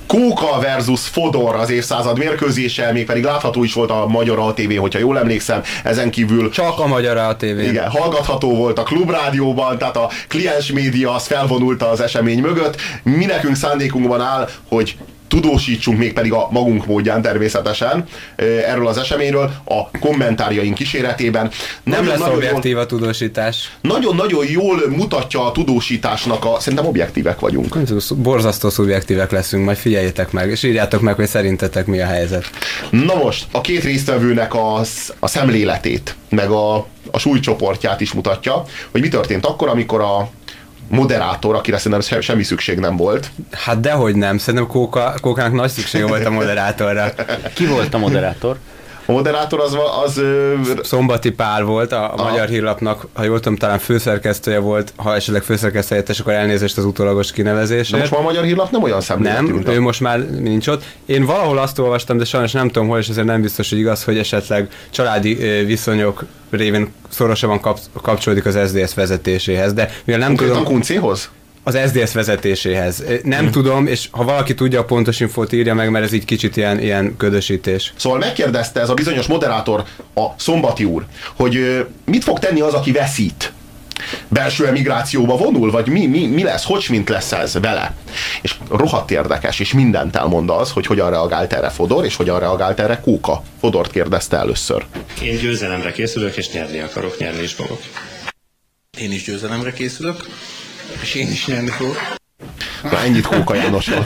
Kóka versus Fodor az évszázad mérkőzése, mégpedig látható is volt a Magyar ATV, hogyha jól emlékszem, ezen kívül... Csak a Magyar ATV. Igen, hallgatható volt a Klubrádióban, tehát a kliens média az felvonulta az esemény mögött. Mi nekünk szándékunkban áll, hogy tudósítsunk, mégpedig a magunk módján természetesen erről az eseményről a kommentárjaink kíséretében. Nem lesz objektív a tudósítás. Nagyon-nagyon jól mutatja a tudósításnak szerintem objektívek vagyunk. Borzasztó szubjektívek leszünk, majd figyeljétek meg, és írjátok meg, hogy szerintetek mi a helyzet. Na most, a két résztvevőnek a szemléletét, meg a súlycsoportját is mutatja, hogy mi történt akkor, amikor a moderátor, akire szerintem semmi szükség nem volt. Hát dehogy nem, szerintem Kókának nagy szüksége volt a moderátorra. Ki volt a moderátor? A moderátor az Szombati Pál volt, a Magyar Hírlapnak, ha jól tudom, talán főszerkesztője volt, ha esetleg főszerkesztője, akkor elnézést az utólagos kinevezésért. De most már a Magyar Hírlap nem olyan szemléletű. Nem, ő most már nincs ott. Én valahol azt olvastam, de sajnos nem tudom hol, és ezért nem biztos, hogy igaz, hogy esetleg családi viszonyok révén szorosabban kapcsolódik az SZDSZ vezetéséhez, de mivel nem tudom... Kuncéhoz? Az SZDSZ vezetéséhez. Nem tudom, és ha valaki tudja a pontos infót, írja meg, mert ez így kicsit ilyen ködösítés. Szóval megkérdezte ez a bizonyos moderátor, a Szombati úr, hogy mit fog tenni az, aki veszít? Belső emigrációba vonul? Vagy mi lesz? Mint lesz ez vele? És rohadt érdekes, és mindent elmond az, hogy hogyan reagált erre Fodor, és hogyan reagált erre Kóka. Fodort kérdezte először. Én győzelemre készülök, és nyerni akarok, nyerni is fogok. Én is győzelemre készülök, és én is nyerni fogok. Na, ennyit Kóka Jánosról.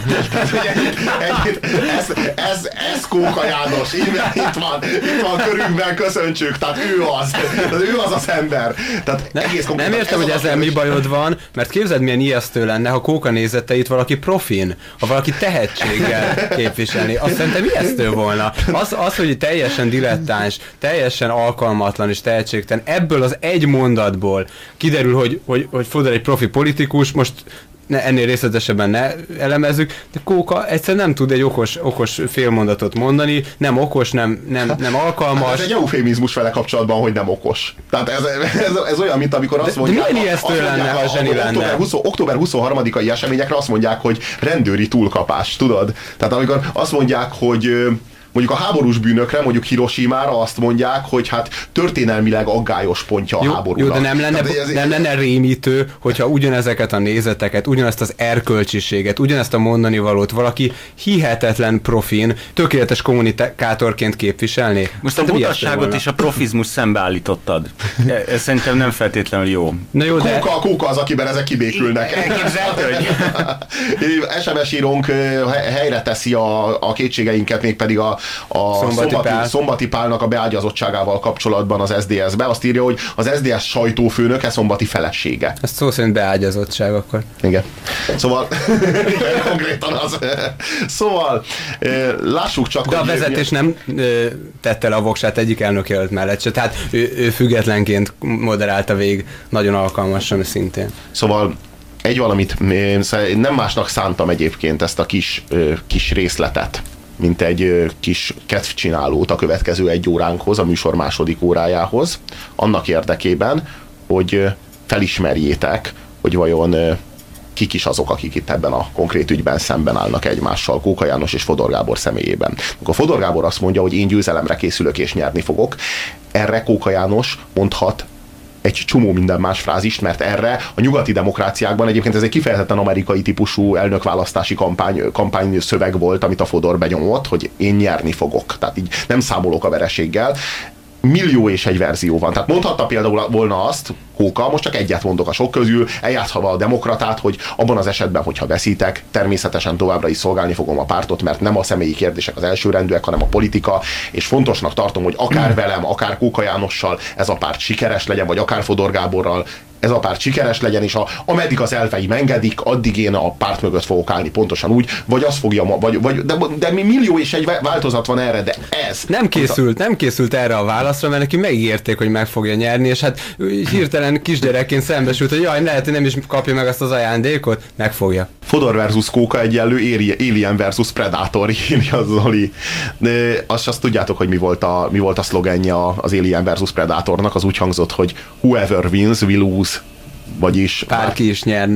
Ez Kóka János. Itt van körünkben, köszöntsük. Tehát ő az az ember. Tehát nem értem, hogy ezzel mi bajod van, mert képzeld, milyen ijesztő lenne, ha Kóka nézeteit valaki profin, ha valaki tehetséggel képviselni. Azt szerintem ijesztő volna. Az, hogy teljesen dilettáns, teljesen alkalmatlan és tehetségtelen, ebből az egy mondatból kiderül, hogy Fodor egy profi politikus, most ennél részletesebben ne elemezzük, de Kóka egyszerűen nem tud egy okos félmondatot mondani, nem okos, nem alkalmas. Hát ez egy eufémizmus vele kapcsolatban, hogy nem okos. Tehát ez olyan, mint amikor azt mondják... De milyen ijesztő lenne, ha zseni lenne? Október 23-ai eseményekre azt mondják, hogy rendőri túlkapás, tudod? Tehát amikor azt mondják, hogy mondjuk a háborús bűnökre, mondjuk Hiroshimára azt mondják, hogy hát történelmileg aggályos pontja a háborúnak. Jó, de nem lenne rémítő, hogyha ugyanezeket a nézeteket, ugyanezt az erkölcsiséget, ugyanezt a mondani valót valaki hihetetlen profin, tökéletes kommunikátorként képviselné. Most a butasságot és a profizmus szembeállítottad. Ez szerintem nem feltétlenül jó. Na jó, de... Kóka az, akiben ezek kibékülnek. Elképzelhető, hogy... SMS írónk helyre teszi a kétségeinket, mégpedig a Szombati Pálnak a beágyazottságával kapcsolatban az SZDSZ-be. Azt írja, hogy az SZDSZ sajtófőnöke Szombati felesége. Ez szó szerint beágyazottság akkor. Igen. Szóval konkrétan az. Szóval lássuk csak, de a vezetés nem tette le a voksát egyik elnökjelölt mellett se. Tehát ő függetlenként moderálta végig nagyon alkalmasan szintén. Szóval egy valamit, nem másnak szántam egyébként ezt a kis részletet, mint egy kis kedvcsinálót a következő egy óránkhoz, a műsor második órájához, annak érdekében, hogy felismerjétek, hogy vajon kik is azok, akik itt ebben a konkrét ügyben szemben állnak egymással, Kóka János és Fodor Gábor személyében. Amikor Fodor Gábor azt mondja, hogy én győzelemre készülök és nyerni fogok, erre Kóka János mondhat egy csomó minden más frázist, mert erre a nyugati demokráciákban egyébként ez egy kifejezetten amerikai típusú elnökválasztási kampány szöveg volt, amit a Fodor benyomott, hogy én nyerni fogok. Tehát így nem számolok a vereséggel. Millió és egy verzió van. Tehát mondhatta például volna azt, Kóka, most csak egyet mondok a sok közül, eljátszva a demokratát, hogy abban az esetben, hogyha veszítek, természetesen továbbra is szolgálni fogom a pártot, mert nem a személyi kérdések az elsőrendűek, hanem a politika, és fontosnak tartom, hogy akár velem, akár Kóka Jánossal ez a párt sikeres legyen, vagy akár Fodor Gáborral ez a párt sikeres legyen, és ameddig az elveim engedik, addig én a párt mögött fogok állni pontosan úgy, vagy azt fogja, de millió és egy változat van erre, de ez. Nem készült erre a válaszra, mert neki megígérték, hogy meg fogja nyerni, és hát hirtelen kisgyerekként szembesült, hogy jaj, lehet, hogy nem is kapja meg azt az ajándékot, megfogja. Fodor versus Kóka egyenlő Alien versus Predator, írja Zoli. De azt tudjátok, hogy mi volt a szlogenje az Alien versus Predatornak, az úgy hangzott, hogy whoever wins will lose, vagyis bárki is nyerne,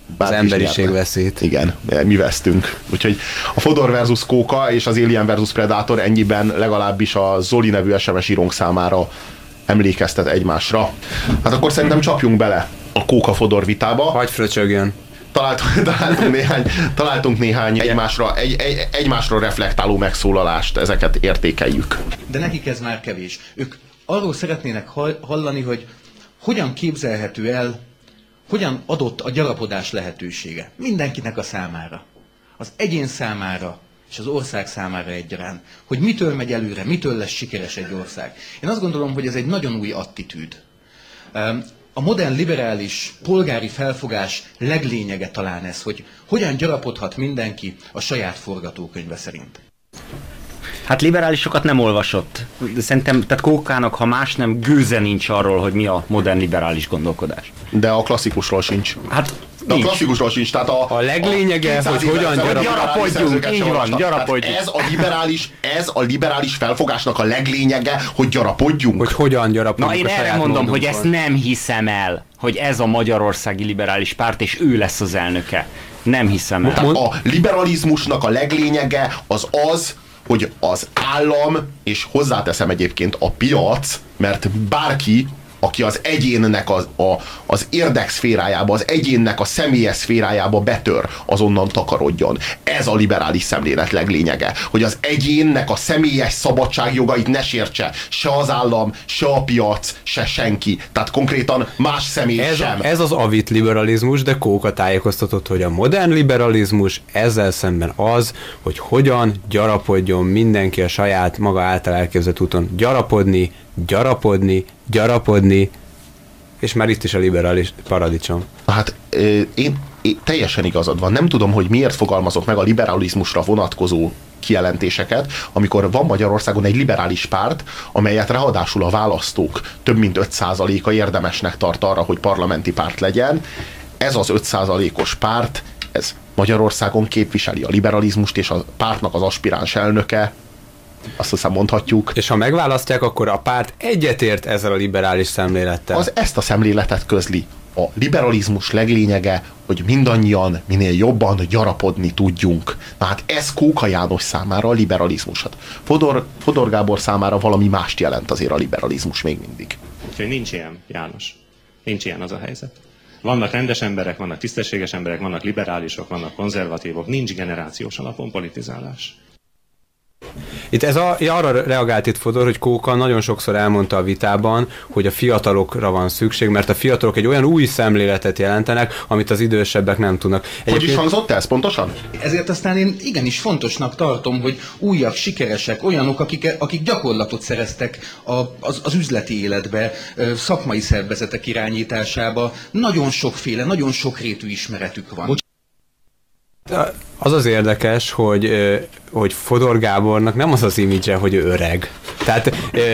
Az emberiség veszít. Igen, mi vesztünk. Úgyhogy a Fodor versus Kóka és az Alien versus Predator ennyiben legalábbis a Zoli nevű SMS írónk számára emlékeztet egymásra. Hát akkor szerintem csapjunk bele a Kóka-Fodor vitába. Hagy fröcsögjön. Találtunk néhány egymásra reflektáló megszólalást, ezeket értékeljük. De nekik ez már kevés. Ők arról szeretnének hallani, hogy hogyan képzelhető el, hogyan adott a gyarapodás lehetősége mindenkinek a számára. Az egyén számára és az ország számára egyaránt. Hogy mitől megy előre, mitől lesz sikeres egy ország. Én azt gondolom, hogy ez egy nagyon új attitűd. A modern liberális polgári felfogás leglényege talán ez, hogy hogyan gyarapodhat mindenki a saját forgatókönyve szerint. Hát liberálisokat nem olvasott. De szerintem, tehát Kókának, ha más nem, gőze nincs arról, hogy mi a modern liberális gondolkodás. De a klasszikusról sincs. Hát de a klasszikusról sincs, tehát a leglényege, hogy hogyan gyarapodjunk. Így van, gyarapodjunk. Ez a liberális felfogásnak a leglényege, hogy gyarapodjunk. Hogy hogyan gyarapodjunk. Na én erre mondom, hogy ezt nem hiszem el, hogy ez a magyarországi liberális párt, és ő lesz az elnöke. Nem hiszem el. Tehát a liberalizmusnak a leglényege az, hogy az állam, és hozzáteszem egyébként a piac, mert bárki, aki az egyénnek az érdekszférájába, az egyénnek a személyes szférájába betör, azonnan takarodjon. Ez a liberális szemlélet leglényege, hogy az egyénnek a személyes szabadságjogait ne sértse se az állam, se a piac, se senki. Tehát konkrétan más személy sem. Ez az avit liberalizmus, de Kóka tájékoztatott, hogy a modern liberalizmus ezzel szemben az, hogy hogyan gyarapodjon mindenki a saját maga által elképzelt úton. Gyarapodni, és már itt is a liberális paradicsom. Hát én teljesen igazad van. Nem tudom, hogy miért fogalmazott meg a liberalizmusra vonatkozó kijelentéseket, amikor van Magyarországon egy liberális párt, amelyet ráadásul a választók több mint 5%-a érdemesnek tart arra, hogy parlamenti párt legyen. Ez az 5%-os párt, ez Magyarországon képviseli a liberalizmust, és a pártnak az aspiráns elnöke, azt hiszem mondhatjuk. És ha megválasztják, akkor a párt egyetért ezzel a liberális szemlélettel. Ezt a szemléletet közli. A liberalizmus leglényege, hogy mindannyian minél jobban gyarapodni tudjunk. Na hát ez Kóka János számára a liberalizmus. Hát Fodor Gábor számára valami mást jelent azért a liberalizmus még mindig. Úgyhogy nincs ilyen, János. Nincs ilyen az a helyzet. Vannak rendes emberek, vannak tisztességes emberek, vannak liberálisok, vannak konzervatívok. Nincs generációs alapon politizálás. Itt arra reagált itt Fodor, hogy Kóka nagyon sokszor elmondta a vitában, hogy a fiatalokra van szükség, mert a fiatalok egy olyan új szemléletet jelentenek, amit az idősebbek nem tudnak. Hogy is hangzott ez pontosan? Ezért aztán én igenis fontosnak tartom, hogy újak, sikeresek, olyanok, akik gyakorlatot szereztek az üzleti életbe, szakmai szervezetek irányításába. Nagyon sokféle, nagyon sokrétű ismeretük van. Az az érdekes, hogy Fodor Gábornak nem az az imidzse, hogy ő öreg. Tehát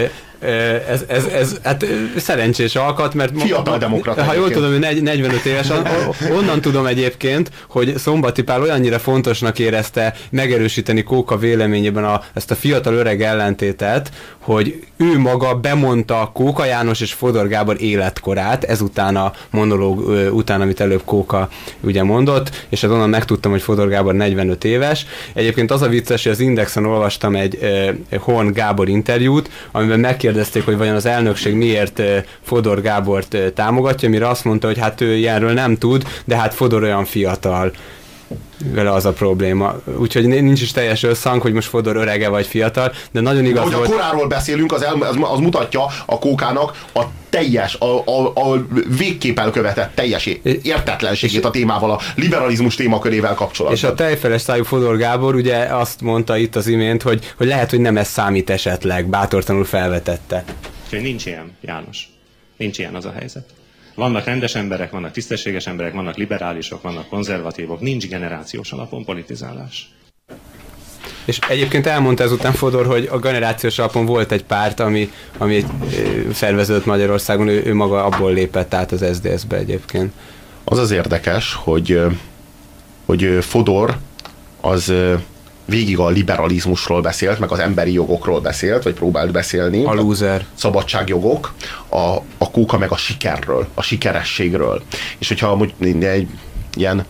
ez hát szerencsés alkat, mert fiatal demokrata. Ha jól tudom, hogy 45 éves, onnan tudom egyébként, hogy Szombati Pál olyannyira fontosnak érezte megerősíteni Kóka véleményében ezt a fiatal öreg ellentétet, hogy ő maga bemondta Kóka János és Fodor Gábor életkorát, ezután a monológ után, amit előbb Kóka ugye mondott, és onnan megtudtam, hogy Fodor Gábor 45 éves. Egyébként az a vicces, hogy az Indexen olvastam egy Horn Gábor interjút, amiben megkérdezték, hogy vajon az elnökség miért Fodor Gábort támogatja, mire azt mondta, hogy hát ő ilyenről nem tud, de hát Fodor olyan fiatal. Vele az a probléma. Úgyhogy nincs is teljes összhang, hogy most Fodor örege vagy fiatal, de nagyon igaz volt. Hogy a koráról beszélünk, az mutatja a Kókának a teljes, a végképp elkövetett teljes értetlenségét a témával, a liberalizmus témakörével kapcsolatban. És a tejfeles szájú Fodor Gábor ugye azt mondta itt az imént, hogy lehet, hogy nem ez számít esetleg, bátortanul felvetette. Úgyhogy nincs ilyen, János. Nincs ilyen az a helyzet. Vannak rendes emberek, vannak tisztességes emberek, vannak liberálisok, vannak konzervatívok. Nincs generációs alapon politizálás. És egyébként elmondta ezután Fodor, hogy a generációs alapon volt egy párt, ami szerveződött Magyarországon, ő maga abból lépett át az SZDSZ-be egyébként. Az az érdekes, hogy Fodor az végig a liberalizmusról beszélt, meg az emberi jogokról beszélt, vagy próbált beszélni. A lúzer. Szabadságjogok, a Kóka meg a sikerről, a sikerességről. És hogyha egy ilyen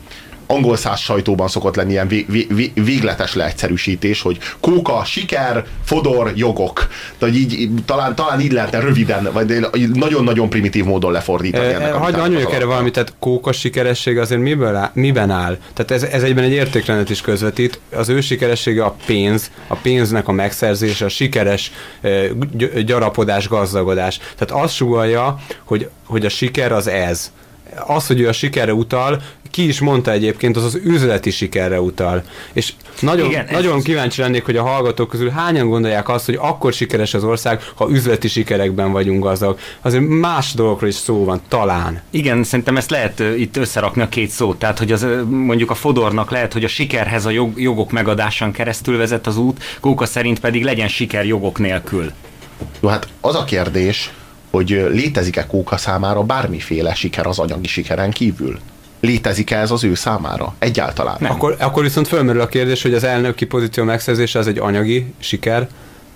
angol száz sajtóban szokott lenni ilyen végletes leegyszerűsítés, hogy kóka, siker, Fodor, jogok. Tehát így, talán így lehetne röviden, vagy nagyon-nagyon primitív módon lefordítani ennek. Hagyj mondjuk erre valamit, tehát kóka sikeresség azért miben áll? Tehát ez egyben egy értékrendet is közvetít. Az ő sikeressége a pénznek a megszerzése, a sikeres gyarapodás, gazdagodás. Tehát azt sugallja, hogy a siker az ez. Az, hogy ő a sikerre utal, ki is mondta egyébként, az üzleti sikerre utal. És nagyon kíváncsi lennék, hogy a hallgatók közül hányan gondolják azt, hogy akkor sikeres az ország, ha üzleti sikerekben vagyunk gazdag. Azért más dolgokról is szó van, talán. Igen, szerintem ezt lehet itt összerakni a két szót. Tehát, hogy az, mondjuk a Fodornak lehet, hogy a sikerhez a jogok megadásán keresztül vezet az út, Kóka szerint pedig legyen siker jogok nélkül. Jó, hát az a kérdés, hogy létezik-e Kóka számára bármiféle siker az anyagi sikeren kívül? Létezik-e ez az ő számára? Egyáltalán nem. Akkor viszont fölmerül a kérdés, hogy az elnöki pozíció megszerzése az egy anyagi siker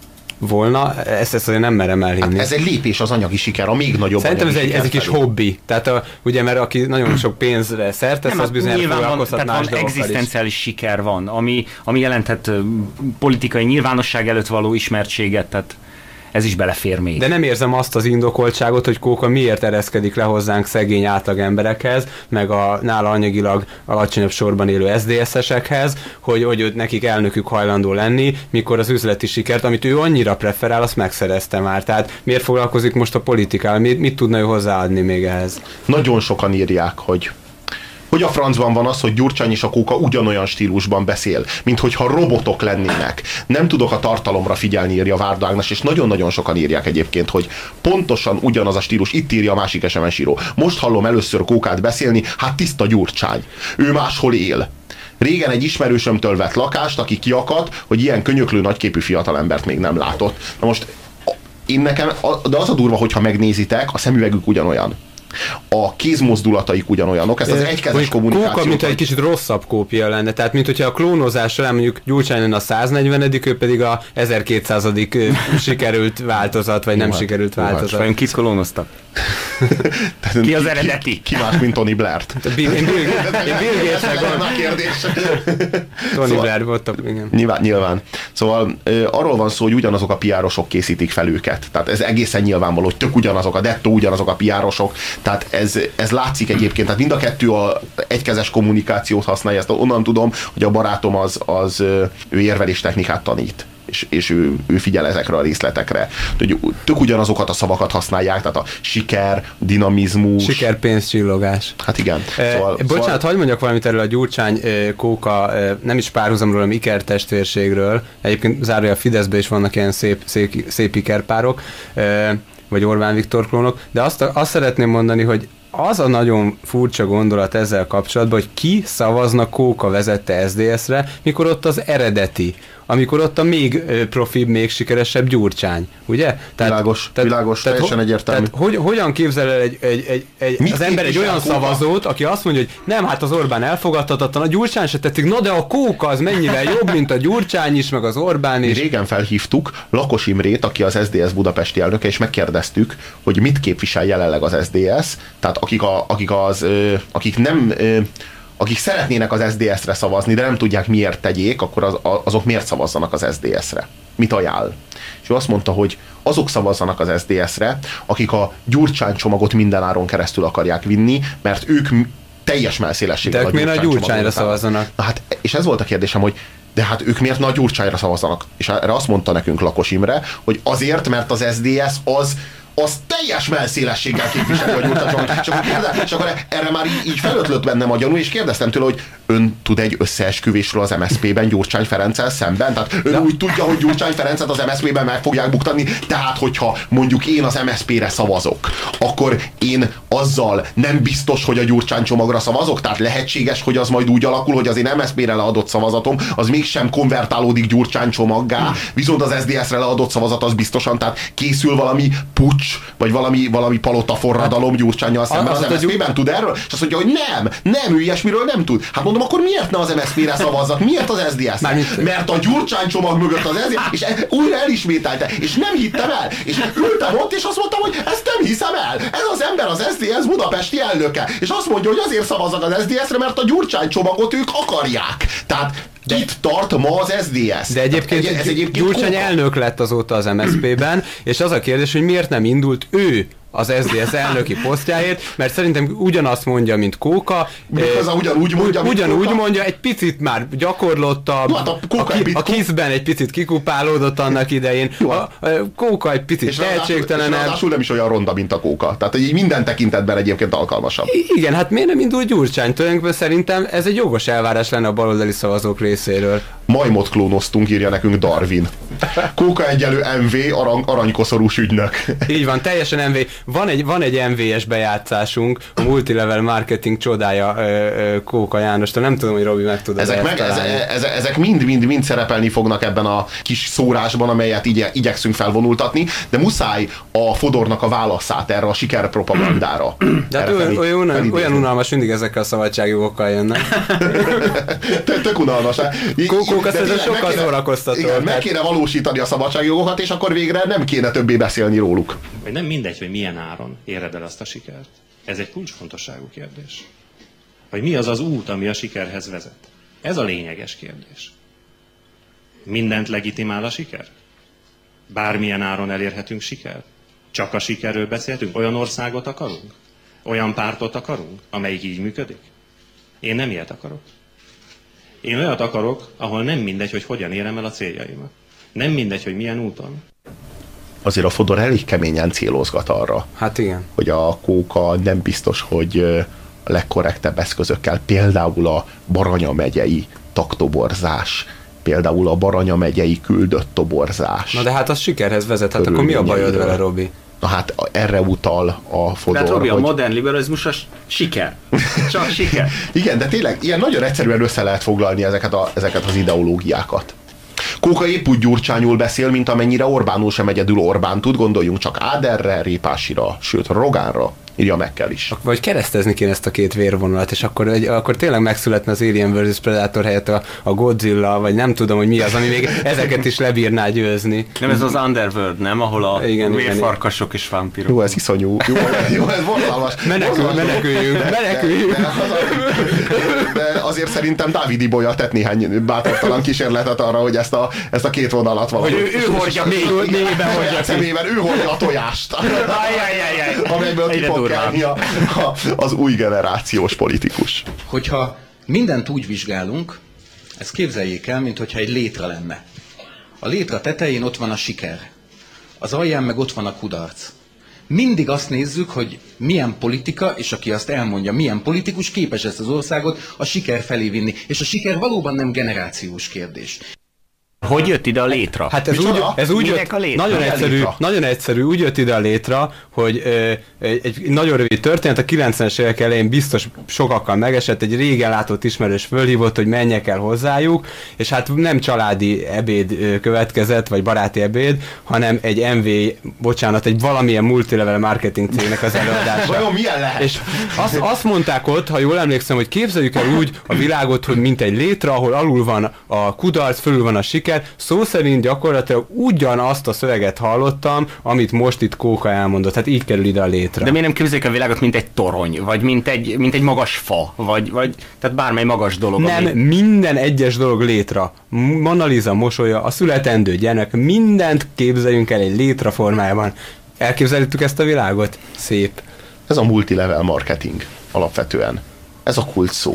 volna, ezt azért nem merem elhinni. Hát ez egy lépés az anyagi siker, a még nagyobb. Szerintem ez egy kis hobbi. Tehát ugye, mert aki nagyon sok pénzre szert tesz, az bizonyára foglalkoztat más dolgokkal is. Egzisztenciális siker van, ami jelenthet politikai nyilvánosság előtt való ismertséget, tehát ez is belefér még. De nem érzem azt az indokoltságot, hogy Kóka miért ereszkedik le hozzánk szegény átlag emberekhez, meg a nála anyagilag alacsonyabb sorban élő SZDSZ-esekhez, hogy nekik elnökük hajlandó lenni, mikor az üzleti sikert, amit ő annyira preferál, azt megszerezte már. Tehát miért foglalkozik most a politikával? Mit tudna ő hozzáadni még ehhez? Nagyon sokan írják, hogy a francban van az, hogy Gyurcsány és a Kóka ugyanolyan stílusban beszél, mint hogyha robotok lennének. Nem tudok a tartalomra figyelni, írja Várda Ágnes, és nagyon-nagyon sokan írják egyébként, hogy pontosan ugyanaz a stílus. Itt írja a másik SMS író. Most hallom először Kókát beszélni, hát tiszta Gyurcsány. Ő máshol él. Régen egy ismerősömtől vett lakást, aki kiakadt, hogy ilyen könyöklő nagyképű fiatalembert még nem látott. Na most de az a durva, hogyha megnézitek, a szemüvegük ugyanolyan. A kézmozdulataik ugyanolyanok, ez az egykezes kommunikáció. Kóka, mint egy kicsit rosszabb kópia lenne, tehát mint hogyha a klónozás során mondjuk Gyurcsány lenne a 140., ő pedig a 1200. sikerült változat, vagy nem sikerült változat. Vajon kit klónoztak? Ki az eredeti? Ki más, mint Tony Blair-t? Én Bill Gates-nek Tony Blair voltam, igen. Nyilván. Szóval arról van szó, hogy ugyanazok a PR-osok készítik fel őket. Tehát ez egészen nyilvánvaló, hogy tök ugyanazok a dettó, ugyanazok a PR-osok. Tehát ez látszik egyébként. Tehát mind a kettő a egykezes kommunikációt használja. Ezt onnan tudom, hogy a barátom az ő érveléstechnikát tanít. És ő figyel ezekre a részletekre. Tök ugyanazokat a szavakat használják, tehát a siker, dinamizmus. Siker, pénz, csillogás. Hát igen. Bocsánat, hagyd mondjak valamit erről a Gyurcsány Kóka, nem is párhuzamról, hanem ikertestvérségről. Egyébként zárója a Fideszben is vannak ilyen szép ikerpárok, vagy Orbán Viktor klónok, de azt szeretném mondani, hogy az a nagyon furcsa gondolat ezzel kapcsolatban, hogy ki szavazna Kóka vezette SZDSZ-re, mikor ott az eredeti, amikor ott a még profibb, még sikeresebb Gyurcsány, ugye? Világos, teljesen egyértelmű. Hogyan képzel el az ember egy olyan szavazót, aki azt mondja, hogy nem, hát az Orbán elfogadhatatlan, a Gyurcsány se tetszik, na de a Kóka az mennyivel jobb, mint a Gyurcsány is, meg az Orbán is. Mi régen felhívtuk Lakos Imrét, aki az SZDSZ budapesti elnöke, és megkérdeztük, hogy mit képvisel jelenleg az SZDSZ, tehát akik szeretnének az SZDSZ-re szavazni, de nem tudják miért tegyék, akkor azok miért szavazzanak az SZDSZ-re? Mit ajánl? És ő azt mondta, hogy azok szavazzanak az SZDSZ-re, akik a Gyurcsány csomagot mindenáron keresztül akarják vinni, mert ők teljes melszélességgel a Gyurcsány csomagot. Gyurcsányra szavazzanak? Na hát, és ez volt a kérdésem, hogy de hát ők miért a Gyurcsányra szavazzanak? És erre azt mondta nekünk Lakos Imre, hogy azért, mert az SZDSZ az teljes melszélességgel képviseli a Gyurcsány. És akkor erre már így felötlött bennem a gyanú, és kérdeztem tőle, hogy ön tud egy összeesküvésről az MSZP-ben Gyurcsány Ferenccel szemben? Tehát ön úgy tudja, hogy Gyurcsány Ferencet az MSZP-ben meg fogják buktatni, tehát hogyha mondjuk én az MSZP-re szavazok, akkor én azzal nem biztos, hogy a Gyurcsány csomagra szavazok, tehát lehetséges, hogy az majd úgy alakul, hogy az én MSZP-re leadott szavazatom, az mégsem konvertálódik Gyurcsány csomaggá, viszont az SZDSZ-re leadott szavazat az biztosan, tehát készül valami puccs puccs, vagy valami palotaforradalom Gyurcsánnyal szemben az MSZP-ben tud erről? És azt mondja, hogy nem, ő ilyesmiről nem tud. Hát mondom, akkor miért ne az MSZP-re szavazzak? Miért az SZDSZ-re? Mert a Gyurcsány csomag mögött az SZDSZ, és újra elismételte, és nem hittem el. És ültem ott, és azt mondtam, hogy ezt nem hiszem el. Ez az ember az SZDSZ budapesti elnöke. És azt mondja, hogy azért szavazzak az SZDSZ-re, mert a Gyurcsány csomagot ők akarják. Tehát itt tart ma az SZDSZ. De egyébként Gyurcsány elnök lett azóta az MSZP-ben, és az a kérdés, hogy miért nem indult ő az SZDSZ elnöki posztjáért, mert szerintem ugyanazt mondja, mint Kóka. Méghozzá ugyanúgy mondja, mint ugyanúgy Kóka. Mondja, egy picit már gyakorlottabb, a Kiszben egy picit kikupálódott annak idején, a Kóka egy picit tehetségtelenebb. És ráadásul nem is olyan ronda, mint a Kóka. Tehát így minden tekintetben egyébként alkalmasabb. Igen, hát miért nem indul Gyurcsány? Tulajdonképpen szerintem ez egy jogos elvárás lenne a baloldali szavazók részéről. Majmot klónoztunk, írja nekünk Darwin. Kóka egyelő MV, aranykoszorús ügynök. Így van, teljesen MV. Van egy MV-es bejátszásunk, a multilevel marketing csodája Kóka Jánostól. Nem tudom, hogy Robi meg tud ezek mind szerepelni fognak ebben a kis szórásban, amelyet igyekszünk felvonultatni, de muszáj a Fodornak a válaszát erre a sikerpropagandára. De hát olyan unalmas, mindig ezekkel a szabadságjogokkal jönnek. Tök unalmas. Kóka szerintem sokkal szórakoztató. Igen, meg kéne valósítani a szabadságjogokat, és akkor végre nem kéne többé beszélni róluk. Vagy nem mindegy, hogy milyen áron éred el azt a sikert. Ez egy kulcsfontosságú kérdés. Vagy mi az az út, ami a sikerhez vezet? Ez a lényeges kérdés. Mindent legitimál a siker? Bármilyen áron elérhetünk sikert? Csak a sikerről beszélhetünk? Olyan országot akarunk? Olyan pártot akarunk, amelyik így működik? Én nem ilyet akarok. Én olyat akarok, ahol nem mindegy, hogy hogyan érem el a céljaimat. Nem mindegy, hogy milyen úton. Azért a Fodor elég keményen célozgat arra, hát igen, hogy a Kóka nem biztos, hogy a legkorrektebb eszközökkel, például a Baranya megyei taktoborzás, például a Baranya megyei küldött toborzás. Na de hát az sikerhez vezet, hát akkor mi a bajod vele, Robi? Na hát erre utal a Fodor. Tehát Robi, a modern liberalizmus a siker. Csak siker. Igen, de tényleg ilyen nagyon egyszerűen össze lehet foglalni ezeket az ideológiákat. Kóka épp úgy Gyurcsányul beszél, mint amennyire Orbánul sem egyedül Orbán tud, gondoljunk csak Áderre, Répásira, sőt Rogánra, írja Mekkel is. Vagy keresztezni kéne ezt a két vérvonalat, és akkor tényleg megszületne az Alien vs. Predator helyett a Godzilla, vagy nem tudom, hogy mi az, ami még ezeket is lebírná győzni. Nem ez az Underworld, nem? Ahol a vérfarkasok és vámpirok. Jó, ez iszonyú. Jó, ez vonalmas. Meneküljünk. De azért szerintem Dávid Ibolya tett néhány bátortalan kísérletet arra, hogy ezt a két vonalat valahogy. Ő hordja mélyben hordja. Szemében ő hordja a tojást. Amelyből ki fog kelni az új generációs politikus. Hogyha mindent úgy vizsgálunk, ezt képzeljék el, mintha egy létra lenne. A létra tetején ott van a siker. Az alján meg ott van a kudarc. Mindig azt nézzük, hogy milyen politika, és aki azt elmondja, milyen politikus képes ezt az országot a siker felé vinni. És a siker valóban nem generációs kérdés. Hogy jött ide a létra? Hát ez úgy jött, nagyon egyszerű, úgy jött ide a létra, hogy egy nagyon rövid történet, a 90-es évek elején biztos sokakkal megesett, egy régen látott ismerős fölhívott, hogy menjek el hozzájuk, és hát nem családi ebéd következett, vagy baráti ebéd, hanem egy egy valamilyen multilevel marketing cégnek az előadása. Vajon milyen lehet? És azt mondták ott, ha jól emlékszem, hogy képzeljük el úgy a világot, hogy mint egy létra, ahol alul van a kudarc, fölül van a siker. Szó szerint gyakorlatilag ugyanazt a szöveget hallottam, amit most itt Kóka elmondott. Hát így kerül ide a létre. De miért nem képzeljük a világot, mint egy torony, vagy mint egy magas fa, vagy tehát bármely magas dolog. Nem, minden egyes dolog létra. Mona Lisa mosolya, a születendő gyermek, mindent képzeljünk el egy létra formájában. Elképzeltük ezt a világot? Szép. Ez a multilevel marketing alapvetően. Ez a kult szó.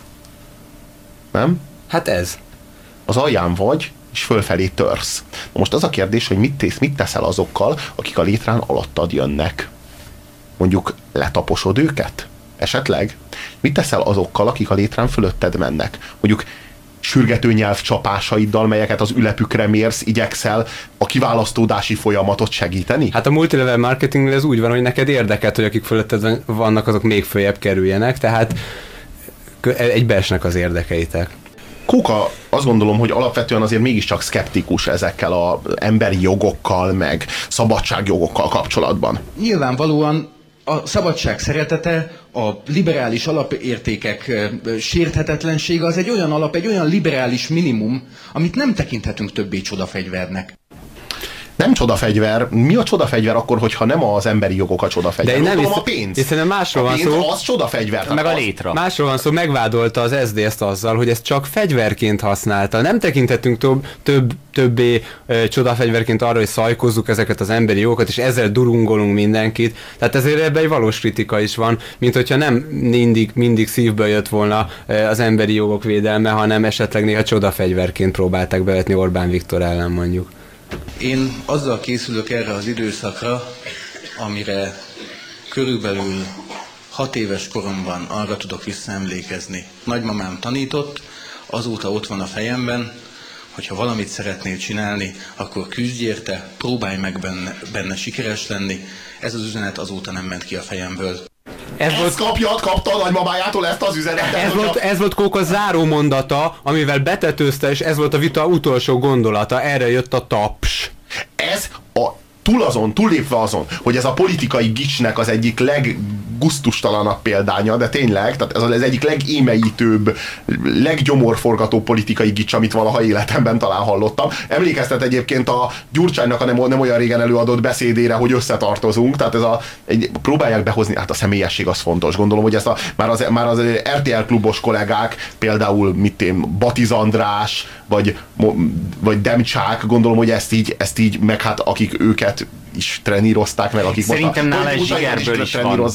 Nem? Hát ez. Az alján vagy, és fölfelé törsz. Most az a kérdés, hogy mit teszel azokkal, akik a létrán alattad jönnek. Mondjuk letaposod őket? Esetleg? Mit teszel azokkal, akik a létrán fölötted mennek? Mondjuk sürgető nyelvcsapásaiddal, melyeket az ülepükre mérsz, igyekszel a kiválasztódási folyamatot segíteni? Hát a multilevel marketingnél ez úgy van, hogy neked érdekelt, hogy akik fölötted vannak, azok még följebb kerüljenek, tehát egybeesnek az érdekeitek. Kóka azt gondolom, hogy alapvetően azért mégiscsak szkeptikus ezekkel az emberi jogokkal, meg szabadságjogokkal kapcsolatban. Nyilvánvalóan a szabadság szeretete, a liberális alapértékek sérthetetlensége az egy olyan alap, egy olyan liberális minimum, amit nem tekinthetünk többé csodafegyvernek. Nem csodafegyver. Mi a csodafegyver akkor, hogyha nem az emberi jogok a csodafegyver? De én nem a pénz. Hiszen másról van szó. Az csodafegyver. Meg a létra. Másról van szó, megvádolta az SZDSZ-t azzal, hogy ezt csak fegyverként használta. Nem tekinthetünk többé csodafegyverként arra, hogy szajkozzuk ezeket az emberi jogokat, és ezzel durungolunk mindenkit. Tehát ezért ebben egy valós kritika is van, mint hogyha nem mindig szívből jött volna az emberi jogok védelme, hanem esetleg néha csodafegyverként próbálták bevetni Orbán Viktor ellen mondjuk. Én azzal készülök erre az időszakra, amire körülbelül 6 éves koromban arra tudok visszaemlékezni. Nagymamám tanított, azóta ott van a fejemben, hogyha valamit szeretnél csinálni, akkor küzdj érte, próbálj meg benne sikeres lenni. Ez az üzenet azóta nem ment ki a fejemből. Kapta a nagymamájától ezt az üzenetet. Ez volt Kóka záró mondata, amivel betetőzte, és ez volt a vita utolsó gondolata. Erre jött a taps. Ez a túllépve azon, hogy ez a politikai gicsnek az egyik leggusztustalanabb példánya, de tényleg, tehát ez az egyik legémeítőbb, leggyomorforgató politikai gics, amit valaha életemben talán hallottam. Emlékeztet egyébként a Gyurcsánynak a nem olyan régen előadott beszédére, hogy összetartozunk, tehát próbálják behozni, hát a személyesség az fontos. Gondolom, hogy ezt már az RTL klubos kollégák, például Batiz András, vagy Demcsák, gondolom, hogy ezt így meg hát akik őket is trenírozták meg, akik szerintem nála egy zsigerből is van.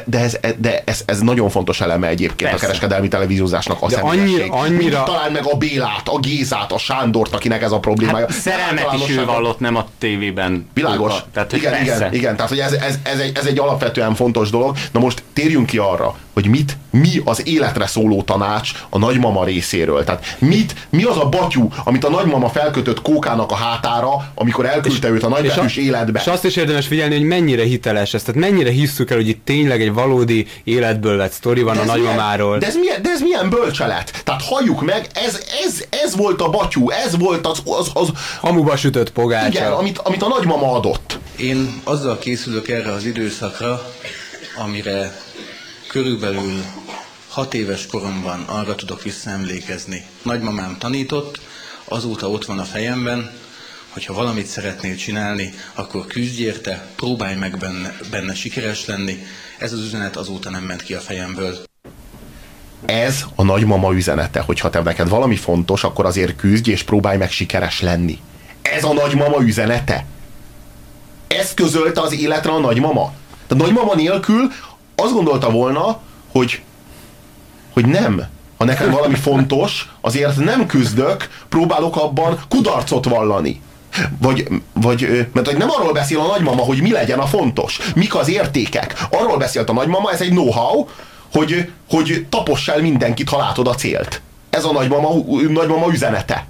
De ez nagyon fontos eleme egyébként. Persze. A kereskedelmi televíziózásnak a személyesség. Annyira... Talán meg a Bélát, a Gézát, a Sándort, akinek ez a problémája. Hát szerelmet is ő vallott, nem a tévében. Világos. Tehát, igen. Tehát, hogy ez egy alapvetően fontos dolog. Na most térjünk ki arra, hogy mi az életre szóló tanács a nagymama részéről. Tehát mi az a batyú, amit a nagymama felkötött Kókának a hátára, amikor elküldte őt a nagybetűs életbe. És azt is érdemes figyelni, hogy mennyire hiteles ez. Tehát mennyire hisszük el, hogy itt tényleg egy valódi életből vett sztori van a nagymamáról. De ez milyen bölcselet? Tehát halljuk meg, ez volt a batyú, ez volt az hamuba sütött pogácsa. Igen, amit a nagymama adott. Én azzal készülök erre az időszakra, amire körülbelül 6 éves koromban arra tudok visszaemlékezni. Nagymamám tanított, azóta ott van a fejemben, hogyha valamit szeretnél csinálni, akkor küzdj érte, próbálj meg benne sikeres lenni. Ez az üzenet azóta nem ment ki a fejemből. Ez a nagymama üzenete, hogyha te neked valami fontos, akkor azért küzdj és próbálj meg sikeres lenni. Ez a nagymama üzenete. Ezt közölte az életre a nagymama. A nagymama nélkül azt gondolta volna, hogy nem. Ha nekem valami fontos, azért nem küzdök, próbálok abban kudarcot vallani. Mert nem arról beszél a nagymama, hogy mi legyen a fontos, mik az értékek. Arról beszélt a nagymama, ez egy know-how, hogy taposs el mindenkit, ha látod a célt. Ez a nagymama üzenete.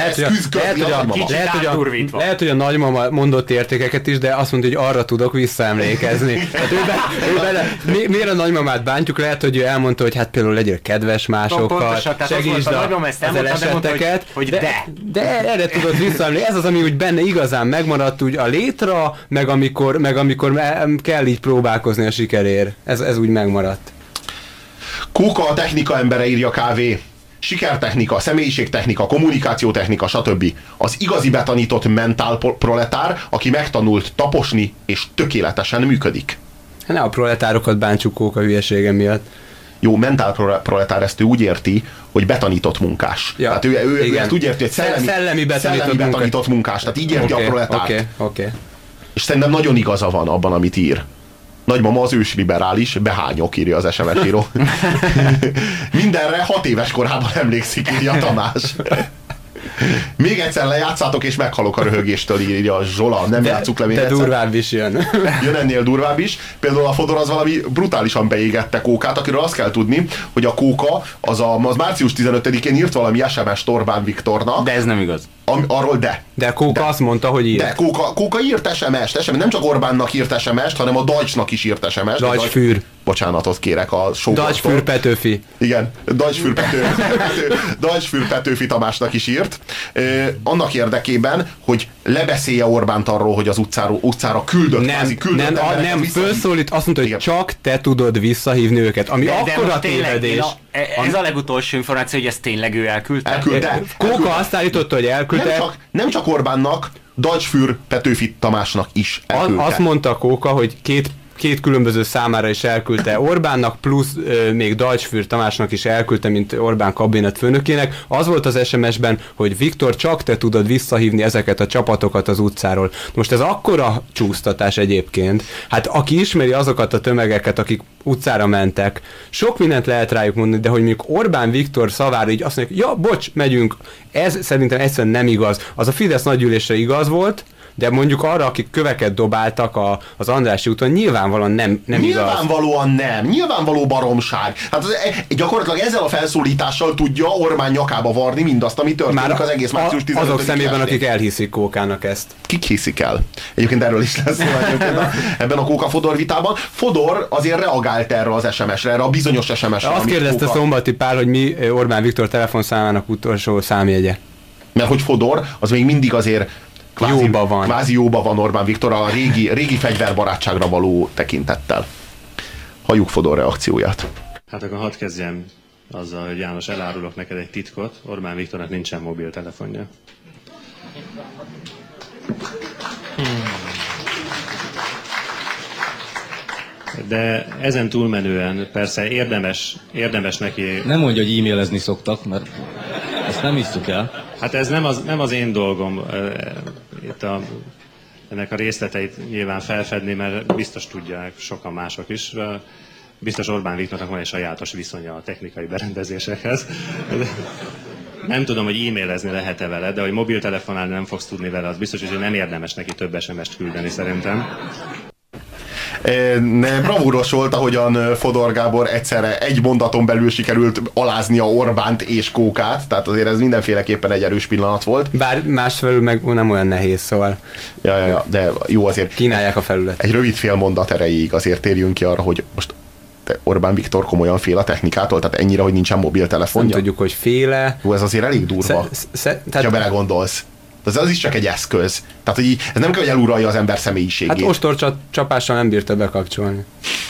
Lehet, hogy a nagymama mondott értékeket is, de azt mondta, hogy arra tudok visszaemlékezni. Miért a nagymamát bántjuk? Lehet, hogy ő elmondta, hogy hát például legyél kedves másokkal, segítsd az eseteket, de erre tudod visszaemlékezni. Ez az, ami úgy benne igazán megmaradt, úgy a létra, meg amikor kell így próbálkozni a sikerért. Ez úgy megmaradt. Kóka a technika embere, írja Kávé. Sikertechnika, személyiségtechnika, kommunikációtechnika, stb. Az igazi betanított mentálproletár, aki megtanult taposni, és tökéletesen működik. Ne a proletárokat bántsuk Kóka hülyesége miatt. Jó, mentálproletár ezt ő úgy érti, hogy betanított munkás. Ja, tehát ő ezt úgy érti, hogy szellemi betanított munkás. Tehát így érti a proletárt. Okay. És szerintem nagyon igaza van abban, amit ír. Nagymama az ősliberális, behányok, írja az SMS író. Mindenre 6 éves korában emlékszik, írja Tamás. Még egyszer lejátszátok, és meghalok a röhögéstől, írja Zsola. Nem játsszuk le még egyszer. De durvább is jön. Jön ennél durvább is. Például a Fodor az valami brutálisan beégette Kókát, akiről azt kell tudni, hogy a Kóka az március 15-én írt valami SMS-t Orbán Viktornak. De ez nem igaz. arról de. De Kóka azt mondta, hogy írt. De Kóka írt SMS-t, nem csak Orbánnak írt SMS-t, hanem a Deutschnak is írt SMS-t. Deutschfür. Bocsánatot kérek a Deutschfür Petőfi. Igen, Deutschfür Petőfi Tamásnak is írt. Annak érdekében, hogy lebeszélje Orbánt arról, hogy az utcára küldött. Nem, fölszólít, azt mondta, hogy csak te tudod visszahívni őket. Ami akkora tévedés. Ez a legutolsó információ, hogy ezt tényleg ő elküldte. Kóka azt állította, hogy elküldte. Nem csak Orbánnak, Deutschfür Petőfi Tamásnak is elküldte. Azt mondta Kóka, hogy két különböző számára is elküldte Orbánnak, plusz még Deutschfür Tamásnak is elküldte, mint Orbán kabinetfőnökének. Az volt az SMS-ben, hogy Viktor, csak te tudod visszahívni ezeket a csapatokat az utcáról. Most ez akkora csúsztatás egyébként. Hát aki ismeri azokat a tömegeket, akik utcára mentek, sok mindent lehet rájuk mondani, de hogy mondjuk Orbán Viktor szavára így azt mondják, ja, bocs, megyünk. Ez szerintem egyszerűen nem igaz. Az a Fidesz nagygyűlésre igaz volt, de mondjuk arra, akik köveket dobáltak az Andrássy úton, nyilvánvalóan nem igaz. Nyilvánvalóan nem. Nyilvánvaló baromság. Hát gyakorlatilag ezzel a felszólítással tudja Orbán nyakába varni mindazt, ami történik az egész március 15-i azok szemében, akik elhiszik Kókának ezt. Kik hiszik el? Egyébként erről is lesz szó ebben a Kóka-Fodor vitában. Fodor azért reagált erre az SMS-re, erre a bizonyos SMS-re. Azt kérdezte Szombati Pál, hogy mi Orbán Viktor telefonszámának utolsó számjegye. Mert hogy Fodor, az még mindig azért kvázi jóba van Orbán Viktor a régi fegyverbarátságra való tekintettel. Halljuk Fodor reakcióját. Hát akkor hadd kezdjem azzal, hogy János, elárulok neked egy titkot. Orbán Viktornak nincsen mobiltelefonja. De ezen túlmenően persze érdemes neki... Nem mondja, hogy e-mailezni szoktak, mert ezt nem hiszük el. Hát ez nem az én dolgom itt ennek a részleteit nyilván felfedni, mert biztos tudják sokan mások is. Biztos Orbán Viktornak van egy sajátos viszonya a technikai berendezésekhez. Nem tudom, hogy e-mailezni lehet-e vele, de hogy mobiltelefonálni nem fogsz tudni vele, az biztos, hogy nem érdemes neki több SMS-t küldeni szerintem. Bravúros volt, ahogyan Fodor Gábor egyszerre egy mondaton belül sikerült aláznia Orbánt és Kókát, tehát azért ez mindenféleképpen egy erős pillanat volt. Bár másfelől meg nem olyan nehéz, szóval ja, de jó azért. Kínálják a felület. Egy rövid fél mondat erejéig azért térjünk ki arra, hogy most Orbán Viktor komolyan fél a technikától, tehát ennyire, hogy nincsen mobiltelefonja. Nem tudjuk, hogy féle. Jó, ez azért elég durva, ha belegondolsz. Az is csak egy eszköz. Tehát, hogy ez nem kell, hogy eluralja az ember személyiségét. Hát ostorcsapással nem bírta bekapcsolni.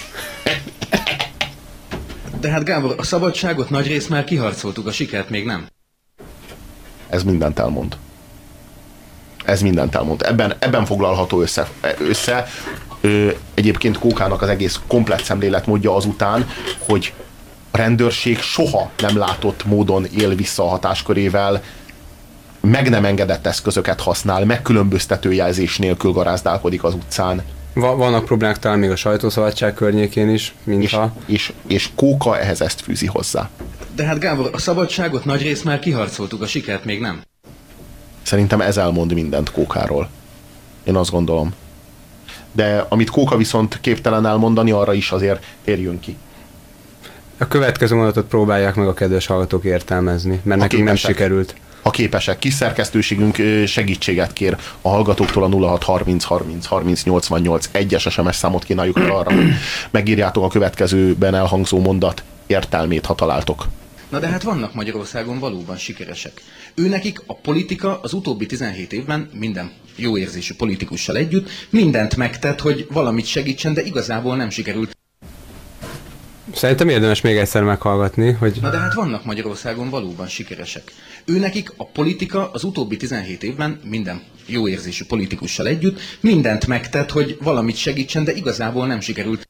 De hát Gábor, a szabadságot nagyrészt már kiharcoltuk, a sikert még nem. Ez mindent elmond. Ebben foglalható össze. Egyébként Kókának az egész komplett szemléletmódja azután, hogy a rendőrség soha nem látott módon él vissza a hatáskörével, meg nem engedett eszközöket használ, megkülönböztető jelzés nélkül garázdálkodik az utcán. Vannak problémák talán még a sajtószabadság környékén is, mintha... És Kóka ehhez ezt fűzi hozzá. De hát Gábor, a szabadságot nagyrészt már kiharcoltuk, a sikert még nem. Szerintem ez elmond mindent Kókáról. Én azt gondolom. De amit Kóka viszont képtelen elmondani, arra is azért térjünk ki. A következő mondatot próbálják meg a kedves hallgatók értelmezni, mert nekünk nem sikerült. Ha képesek, kis szerkesztőségünk segítséget kér a hallgatóktól, a 0630 30 30 88 1-es SMS számot kínáljuk el arra, hogy megírjátok a következőben elhangzó mondat értelmét, ha találtok. Na de hát vannak Magyarországon valóban sikeresek. Őnekik a politika az utóbbi 17 évben minden jó érzésű politikussal együtt mindent megtett, hogy valamit segítsen, de igazából nem sikerült. Szerintem érdemes még egyszer meghallgatni, hogy... Na de hát vannak Magyarországon valóban sikeresek. Őnekik a politika az utóbbi 17 évben minden jó érzésű politikussal együtt mindent megtett, hogy valamit segítsen, de igazából nem sikerült.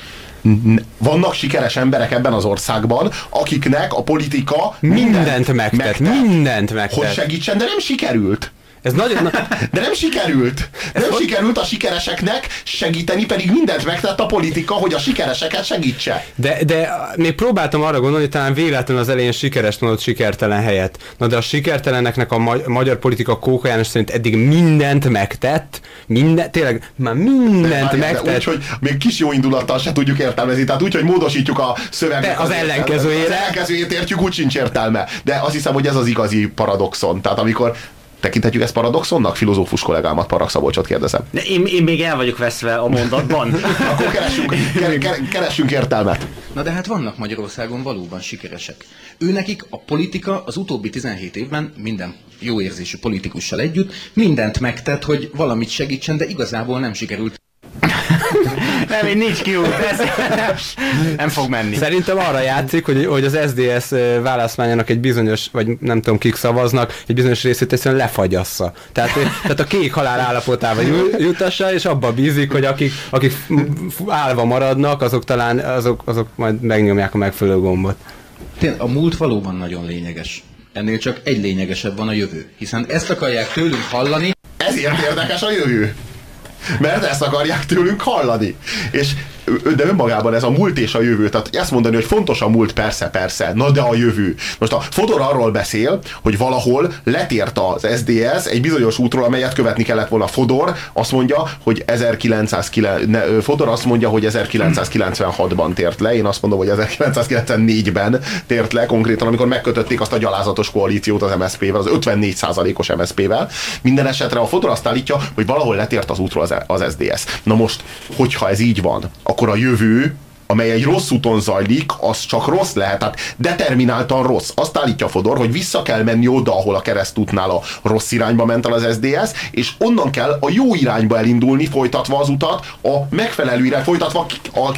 Vannak sikeres emberek ebben az országban, akiknek a politika mindent megtett. Hogy segítsen, de nem sikerült. Ez nagyon... De nem sikerült. Nem sikerült a sikereseknek segíteni, pedig mindent megtett a politika, hogy a sikereseket segítse. De még próbáltam arra gondolni, hogy talán véletlenül az elején sikeres mondott sikertelen helyett. Na de a sikerteleneknek a magyar politika Kóka János szerint eddig mindent megtett. Tényleg már mindent megtett. Úgyhogy még kis jó indulattal se tudjuk értelmezni. Tehát úgy, hogy módosítjuk a szöveget. Az ellenkezőjére. Az ellenkezőjét értjük, úgy sincs értelme. De azt hiszem, hogy ez az igazi paradoxon. Tehát amikor Tekinthetjük ezt paradoxonnak? Filozófus kollégámat, Parag Szabolcsot kérdezem. De én még el vagyok veszve a mondatban. Akkor keressünk értelmet. Na de hát vannak Magyarországon valóban sikeresek. Őnekik a politika az utóbbi 17 évben minden jó érzésű politikussal együtt mindent megtett, hogy valamit segítsen, de igazából nem sikerült. Nem, én nincs kiút, ez nem fog menni. Szerintem arra játszik, hogy az SZDSZ választmányának egy bizonyos, vagy nem tudom kik szavaznak, egy bizonyos részét egyszerűen lefagyassza. Tehát a kék halál állapotába jutassa, és abba bízik, hogy akik állva maradnak, azok talán azok majd megnyomják a megfelelő gombot. A múlt valóban nagyon lényeges. Ennél csak egy lényegesebb van a jövő. Hiszen ezt akarják tőlünk hallani. Ezért érdekes a jövő. Mert ezt akarják tőlünk hallani. De önmagában ez a múlt és a jövő. Tehát ezt mondani, hogy fontos a múlt, persze, na de a jövő. Most a Fodor arról beszél, hogy valahol letért az SZDSZ egy bizonyos útról, amelyet követni kellett volna. Fodor azt mondja, hogy 1996-ban tért le. Én azt mondom, hogy 1994-ben tért le konkrétan, amikor megkötötték azt a gyalázatos koalíciót az MSZP-vel, az 54%-os MSZP-vel. Minden esetre a Fodor azt állítja, hogy valahol letért az útról az SZDSZ. Na most, hogyha ez így van, akkor a jövő, amely egy rossz úton zajlik, az csak rossz lehet, tehát determináltan rossz. Azt állítja Fodor, hogy vissza kell menni oda, ahol a keresztútnál a rossz irányba ment el az SZDSZ, és onnan kell a jó irányba elindulni, folytatva az utat, a megfelelő irány, folytatva a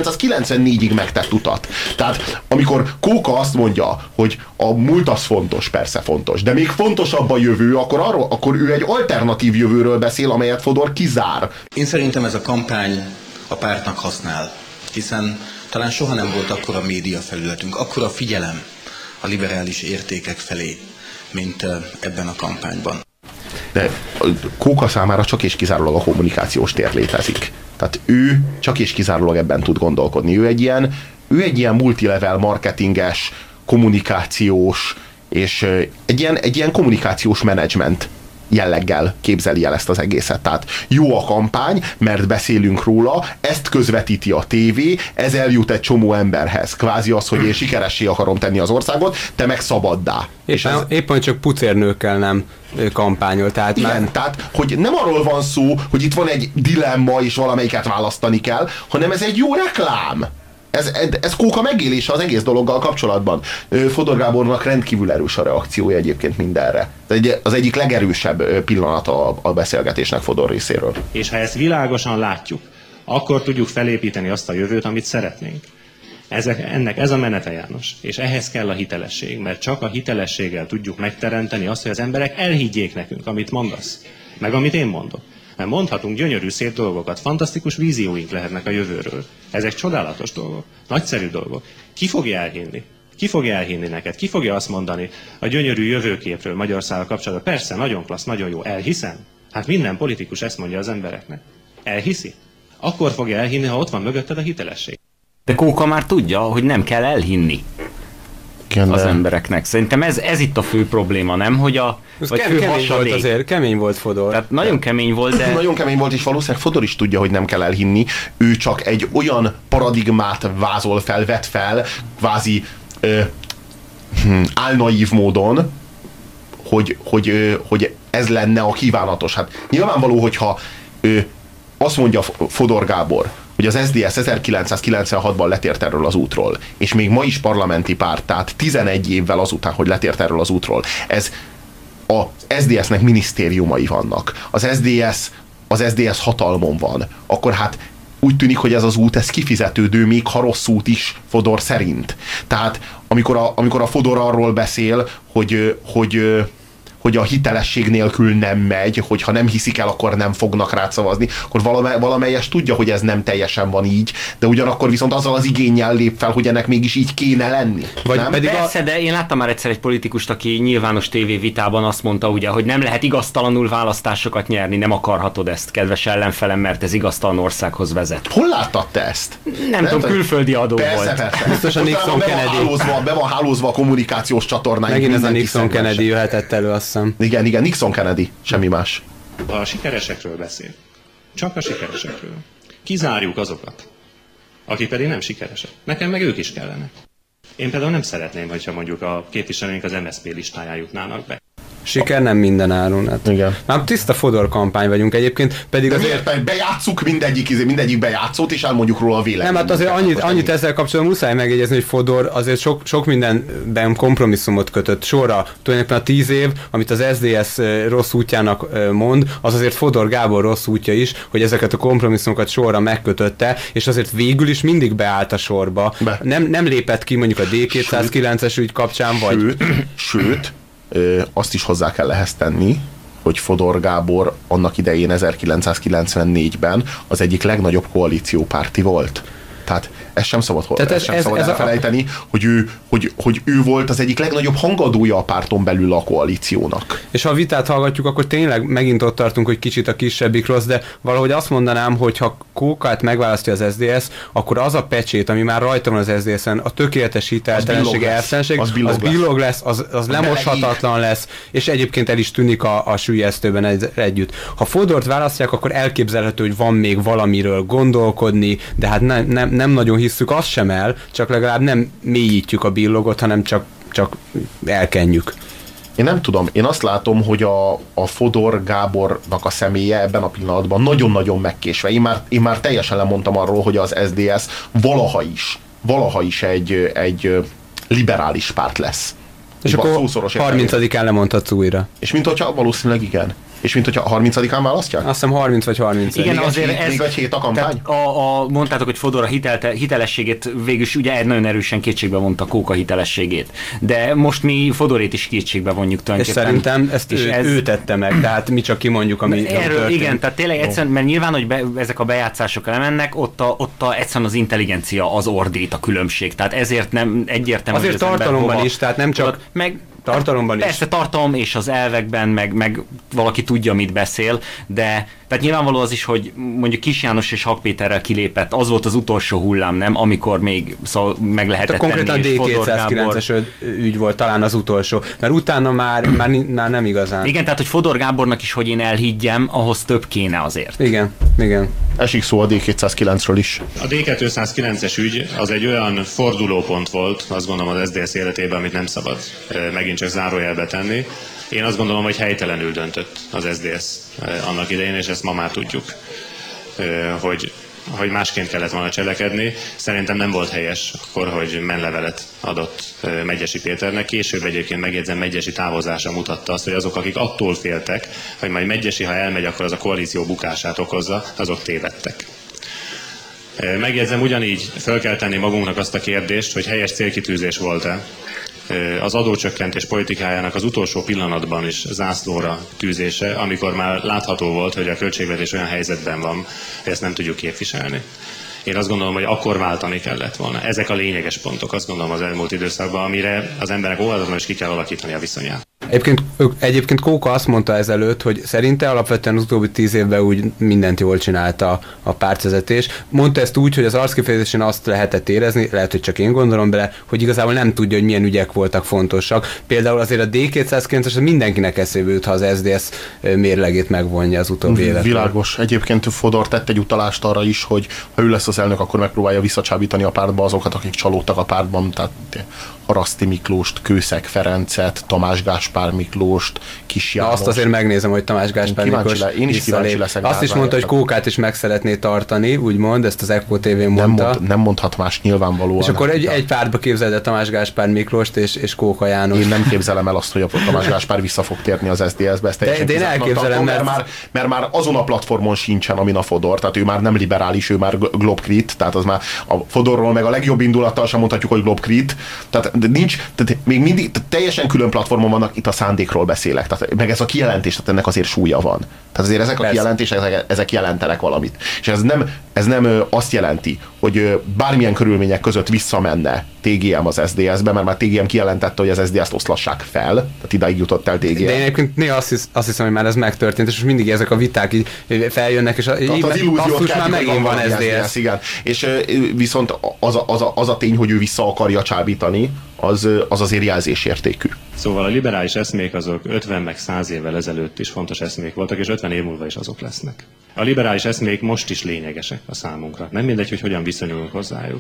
1994-ig megtett utat. Tehát amikor Kóka azt mondja, hogy a múlt az fontos, persze fontos, de még fontosabb a jövő, akkor ő egy alternatív jövőről beszél, amelyet Fodor kizár. Én szerintem ez a kampány a pártnak használ, hiszen talán soha nem volt akkora médiafelületünk, akkora figyelem a liberális értékek felé, mint ebben a kampányban. De Kóka számára csak és kizárólag a kommunikációs tér létezik. Tehát ő csak és kizárólag ebben tud gondolkodni. Ő egy ilyen multilevel marketinges, kommunikációs, és egy ilyen kommunikációs menedzsment jelleggel képzeli el ezt az egészet. Tehát jó a kampány, mert beszélünk róla, ezt közvetíti a tévé, ez eljut egy csomó emberhez. Kvázi az, hogy én sikeressé akarom tenni az országot, te meg szabaddá. Éppen csak pucérnőkkel nem kampányol. Tehát igen, tehát hogy nem arról van szó, hogy itt van egy dilemma, és valamelyiket választani kell, hanem ez egy jó reklám. Ez Kóka megélése az egész dologgal kapcsolatban. Fodor Gábornak rendkívül erős a reakciója egyébként mindenre. Az egyik legerősebb pillanat a beszélgetésnek Fodor részéről. És ha ezt világosan látjuk, akkor tudjuk felépíteni azt a jövőt, amit szeretnénk. Ennek ez a menete, János. És ehhez kell a hitelesség, mert csak a hitelességgel tudjuk megteremteni azt, hogy az emberek elhiggyék nekünk, amit mondasz, meg amit én mondok. Mert mondhatunk gyönyörű, szép dolgokat, fantasztikus vízióink lehetnek a jövőről. Ezek csodálatos dolgok, nagyszerű dolgok. Ki fogja elhinni? Ki fogja elhinni neked? Ki fogja azt mondani a gyönyörű jövőképről Magyarországgal kapcsolatban? Persze, nagyon klassz, nagyon jó. Elhiszem? Hát minden politikus ezt mondja az embereknek. Elhiszi? Akkor fogja elhinni, ha ott van mögötted a hitelesség. De Kóka már tudja, hogy nem kell elhinni az embereknek. Szerintem ez itt a fő probléma, nem? Hogy vagy fő hasadék. Azért, kemény volt Fodor. Tehát nagyon kemény volt, de... Nagyon kemény volt, és valószínűleg Fodor is tudja, hogy nem kell elhinni. Ő csak egy olyan paradigmát vázol fel, vet fel, kvázi álnaív módon, hogy ez lenne a kívánatos. Hát nyilvánvaló, hogyha azt mondja Fodor Gábor, hogy az SZDSZ 1996-ban letért erről az útról, és még ma is parlamenti párt, tehát 11 évvel azután, hogy letért erről az útról. A SZDSZ-nek minisztériumai vannak. Az SZDSZ hatalmon van. Akkor hát úgy tűnik, hogy ez az út, ez kifizetődő, még ha rossz út is Fodor szerint. Tehát amikor a Fodor arról beszél, hogy a hitelesség nélkül nem megy, hogyha nem hiszik el, akkor nem fognak rád szavazni, akkor valamelyes tudja, hogy ez nem teljesen van így, de ugyanakkor viszont azzal az igénnyel lép fel, hogy ennek mégis így kéne lenni. Persze, de én láttam már egyszer egy politikust, aki nyilvános tévévitában azt mondta, ugye, hogy nem lehet igaztalanul választásokat nyerni, nem akarhatod ezt, kedves ellenfelem, mert ez igaztalan országhoz vezet. Hol láttad te ezt? Nem tudom, külföldi adó persze, volt. Persze. Biztosan Nixon Kennedy. Be van hálózva a kommunikációs csatornáink. Megint ez a Nixon Kennedy jöhetett elő, azt hiszem. Igen, Nixon Kennedy, semmi más. Ha a sikeresekről beszél, csak a sikeresekről, kizárjuk azokat, akik pedig nem sikeresek. Nekem meg ők is kellenek. Én például nem szeretném, hogyha mondjuk a képviselőink az MSZP listáján jutnának be. Siker nem minden áron. Hát. Igen. Már tiszta Fodor kampány vagyunk egyébként, pedig De azért... miért bejátsszuk mindegyik bejátszót, és elmondjuk róla a véleményt. Nem, hát azért annyit ezzel kapcsolatban muszáj megjegyezni, hogy Fodor azért sok mindenben kompromisszumot kötött sorra. Tulajdonképpen a 10 év, amit az SZDSZ rossz útjának mond, az azért Fodor Gábor rossz útja is, hogy ezeket a kompromisszumokat sorra megkötötte, és azért végül is mindig beállt a sorba. Nem lépett ki mondjuk a D209-es ügy kapcsán, vagy... Sőt, azt is hozzá kell ehhez tenni, hogy Fodor Gábor annak idején 1994-ben az egyik legnagyobb koalíciópárti volt. Tehát ezt sem szabad, elfelejteni, hogy ő volt az egyik legnagyobb hangadója a párton belül a koalíciónak. És ha a vitát hallgatjuk, akkor tényleg megint ott tartunk, hogy kicsit a kisebbik rossz, de valahogy azt mondanám, hogy ha Kókát megválasztja az SZDSZ, akkor az a pecsét, ami már rajta van az SZDSZ-en, a tökéletes hiteltelenség, elszenség, az billog lesz, az lemoshatatlan lesz, és egyébként el is tűnik a süllyesztőben együtt. Ha Fodort választják, akkor elképzelhető, hogy van még valamiről gondolkodni, de hát nem nagyon hisszük azt sem el, csak legalább nem mélyítjük a billogot, hanem csak elkenjük. Én nem tudom, én azt látom, hogy a Fodor Gábornak a személye ebben a pillanatban nagyon-nagyon megkésve. Én már teljesen lemondtam arról, hogy az SZDSZ valaha is egy liberális párt lesz. És akkor 30-án lemondhatsz újra. És mint hogyha valószínűleg igen. És mint hogyha 30-án választják? Azt hiszem 30 vagy 30. Igen, azért ez... Még egy hét a kampány? Mondtátok, hogy Fodor a hitelességét végülis ugye nagyon erősen kétségbe vonta Kóka hitelességét. De most mi Fodorét is kétségbe vonjuk tulajdonképpen. És szerintem ezt ő tette meg, tehát mi csak kimondjuk, ami történt. Igen, tehát tényleg egyszerűen, mert nyilván, hogy ezek a bejátszások elmennek, ott egyszerűen az intelligencia az ordít, a különbség. Tehát ezért nem egyértelmű. Azért tartalomban is, tehát nem csak... Tartalomban is. Persze tartalom és az elvekben, meg valaki tudja, mit beszél, de tehát nyilvánvaló az is, hogy mondjuk Kis János és Hak Péterrel kilépett, az volt az utolsó hullám, nem? Amikor még meg lehetett tenni. Konkrétan D209-es ügy volt talán az utolsó, mert utána már nem igazán. Igen, tehát hogy Fodor Gábornak is, hogy én elhiggyem, ahhoz több kéne azért. Igen. Esik szó a D209-ről is. A D209-es ügy az egy olyan fordulópont volt, azt gondolom az SZDSZ életében, amit nem szabad megint csak zárójelbe tenni. Én azt gondolom, hogy helytelenül döntött az SZDSZ annak idején, és ezt ma már tudjuk, hogy másként kellett volna cselekedni. Szerintem nem volt helyes akkor, hogy menlevelet adott Megyesi Péternek. Később egyébként megjegyzem, Megyesi távozása mutatta azt, hogy azok, akik attól féltek, hogy majd Megyesi, ha elmegy, akkor az a koalíció bukását okozza, azok tévedtek. Megjegyzem, ugyanígy fel kell tenni magunknak azt a kérdést, hogy helyes célkitűzés volt-e az adócsökkentés politikájának az utolsó pillanatban is zászlóra tűzése, amikor már látható volt, hogy a költségvetés olyan helyzetben van, hogy ezt nem tudjuk képviselni. Én azt gondolom, hogy akkor váltani kellett volna. Ezek a lényeges pontok, azt gondolom, az elmúlt időszakban, amire az emberek óvatatlanul is ki kell alakítani a viszonyát. Egyébként Kóka azt mondta ezelőtt, hogy szerinte alapvetően az utóbbi 10 évben úgy mindent jól csinálta a pártvezetés. Mondta ezt úgy, hogy az arckifejezésén azt lehetett érezni, lehet, hogy csak én gondolom bele, hogy igazából nem tudja, hogy milyen ügyek voltak fontosak. Például azért a D209-es mindenkinek eszébe jut, ha az SZDSZ mérlegét megvonja az utóbbi életben. Világos. Egyébként Fodor tett egy utalást arra is, hogy ha ő lesz az elnök, akkor megpróbálja visszacsábítani a pártba azokat, akik csalódtak a pártban, tehát Haraszti Miklóst, Kőszeg Ferencet, Tamás Gáspár Miklóst, Kis János. Azt azért megnézem, hogy Tamás Gáspár Miklós én is kíváncsi leszek. Azt is mondta, hogy Kókát is meg szeretné tartani, úgymond, ezt az Echo TV-n mondta. Nem mondhat más nyilvánvalóan. És akkor egy pártba képzeld el Tamás Gáspár Miklóst és Kóka János. Én nem képzelem el azt, hogy a Tamás Gáspár vissza fog térni az SZDSZ-be. De én elképzelem, mert már azon a platformon sincsen, amin a Fodor, tehát ő már nem liberális, ő már globkrit, tehát az már a Fodorról meg a legjobb indulattal sem mondhatjuk, hogy globkrit, tehát nincs, tehát még mindig teljesen külön platformon vannak, itt a szándékról beszélek, tehát meg ez a kijelentés, tehát ennek azért súlya van. Tehát azért ezek a kijelentések, ezek jelentenek valamit. És ez nem azt jelenti, hogy bármilyen körülmények között visszamenne TGM az SZDSZ-be, mert már TGM kijelentette, hogy az SZDSZ-t oszlassák fel, tehát idáig jutott el TGM. De én egyébként néha azt hiszem, hogy már ez megtörtént, és most mindig ezek a viták így feljönnek, és az illúziót már megint van SZDSZ. Igen. És viszont az a tény, hogy ő vissza akarja csábítani, az azért jelzésértékű. Szóval a liberális eszmék azok 50 meg 100 évvel ezelőtt is fontos eszmék voltak, és 50 év múlva is azok lesznek. A liberális eszmék most is lényegesek a számunkra. Nem mindegy, hogy hogyan viszonyulunk hozzájuk.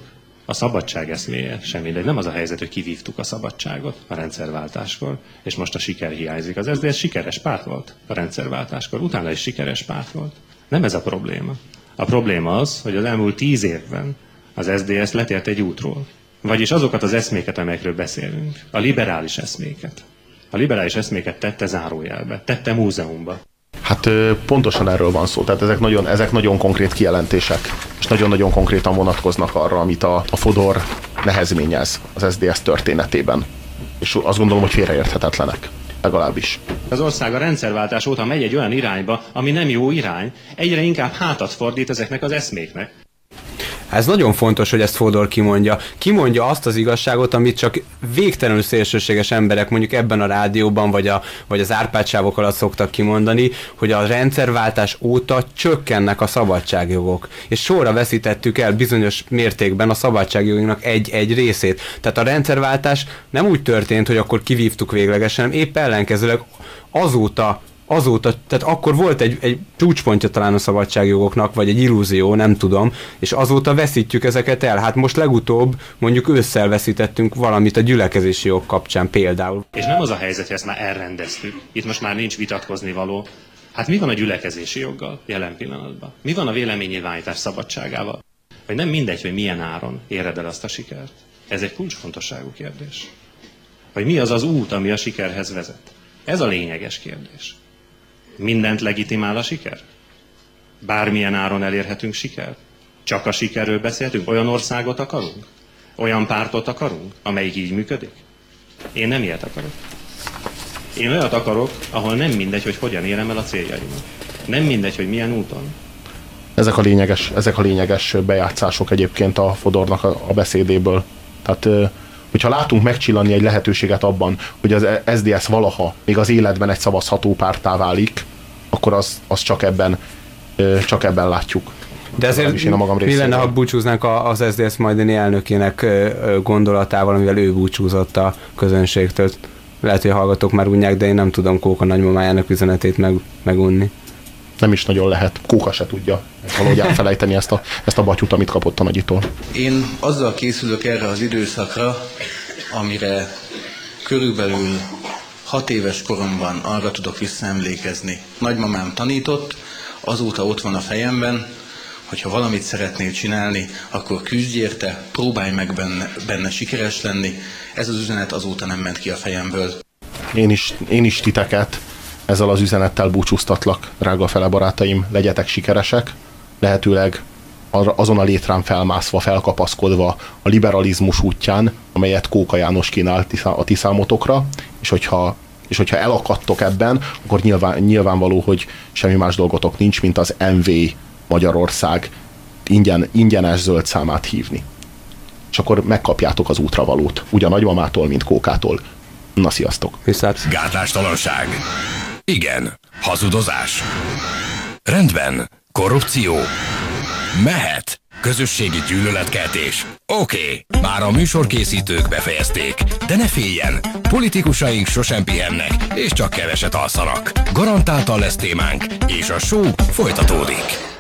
A szabadság eszméje sem mindegy. Nem az a helyzet, hogy kivívtuk a szabadságot a rendszerváltáskor, és most a siker hiányzik. Az SZDSZ sikeres párt volt a rendszerváltáskor, utána is sikeres párt volt. Nem ez a probléma. A probléma az, hogy az elmúlt 10 évben az SZDSZ letért egy útról. Vagyis azokat az eszméket, amelyekről beszélünk, a liberális eszméket. A liberális eszméket tette zárójelbe, tette múzeumba. Hát pontosan erről van szó. Tehát ezek nagyon konkrét kijelentések, és nagyon-nagyon konkrétan vonatkoznak arra, amit a Fodor nehezményez az SZDSZ történetében. És azt gondolom, hogy félreérthetetlenek. Legalábbis. Az ország a rendszerváltás óta megy egy olyan irányba, ami nem jó irány, egyre inkább hátat fordít ezeknek az eszméknek. Ez nagyon fontos, hogy ezt Fodor kimondja. Kimondja azt az igazságot, amit csak végtelenül szélsőséges emberek mondjuk ebben a rádióban, vagy az Árpád-sávok alatt szoktak kimondani, hogy a rendszerváltás óta csökkennek a szabadságjogok. És sorra veszítettük el bizonyos mértékben a szabadságjogoknak egy részét. Tehát a rendszerváltás nem úgy történt, hogy akkor kivívtuk véglegesen, hanem épp ellenkezőleg azóta, tehát akkor volt egy csúcspontja talán a szabadságjogoknak, vagy egy illúzió, nem tudom, és azóta veszítjük ezeket el. Hát most legutóbb mondjuk ősszel veszítettünk valamit a gyülekezési jog kapcsán például. És nem az a helyzet, hogy ezt már elrendeztük. Itt most már nincs vitatkozni való. Hát mi van a gyülekezési joggal jelen pillanatban? Mi van a véleménynyilvánítás szabadságával? Vagy nem mindegy, hogy milyen áron éred el azt a sikert? Ez egy kulcsfontosságú kérdés. Vagy mi az az út, ami a sikerhez vezet? Ez a lényeges kérdés. Mindent legitimál a siker? Bármilyen áron elérhetünk sikert? Csak a sikerről beszélhetünk? Olyan országot akarunk? Olyan pártot akarunk, amelyik így működik? Én nem ilyet akarok. Én olyat akarok, ahol nem mindegy, hogy hogyan érem el a céljaimat. Nem mindegy, hogy milyen úton. Ezek a lényeges bejátszások egyébként a Fodornak a beszédéből. Tehát hogyha látunk megcsillanni egy lehetőséget abban, hogy az SZDSZ valaha még az életben egy szavazható párttá válik, akkor az csak ebben látjuk. De ezért mi lenne, ha búcsúznánk az SZDSZ majdani elnökének gondolatával, amivel ő búcsúzott a közönségtől? Lehet, hogy a hallgatók már unják, de én nem tudom Kóka nagymamájának üzenetét megunni. Nem is nagyon lehet. Kóka se tudja valahogy elfelejteni ezt a batyut, amit kapott a nagyitól. Én azzal készülök erre az időszakra, amire körülbelül 6 éves koromban arra tudok visszaemlékezni. Nagymamám tanított, azóta ott van a fejemben, hogyha valamit szeretnél csinálni, akkor küzdj érte, próbálj meg benne sikeres lenni. Ez az üzenet azóta nem ment ki a fejemből. Én is titeket ezzel az üzenettel búcsúztatlak, drága fele barátaim, legyetek sikeresek, lehetőleg azon a létrán felmászva, felkapaszkodva a liberalizmus útján, amelyet Kóka János kínál a ti számotokra, és hogyha elakadtok ebben, akkor nyilvánvaló, hogy semmi más dolgotok nincs, mint az MV Magyarország ingyenes zöld számát hívni. És akkor megkapjátok az útravalót, úgy a nagymamától, mint Kókától. Na, sziasztok! Viszont. Gátlástalanság. Igen. Hazudozás. Rendben. Korrupció. Mehet. Közösségi gyűlöletkeltés. Oké, már a műsorkészítők befejezték. De ne féljen, politikusaink sosem pihennek, és csak keveset alszanak. Garantáltan lesz témánk, és a show folytatódik.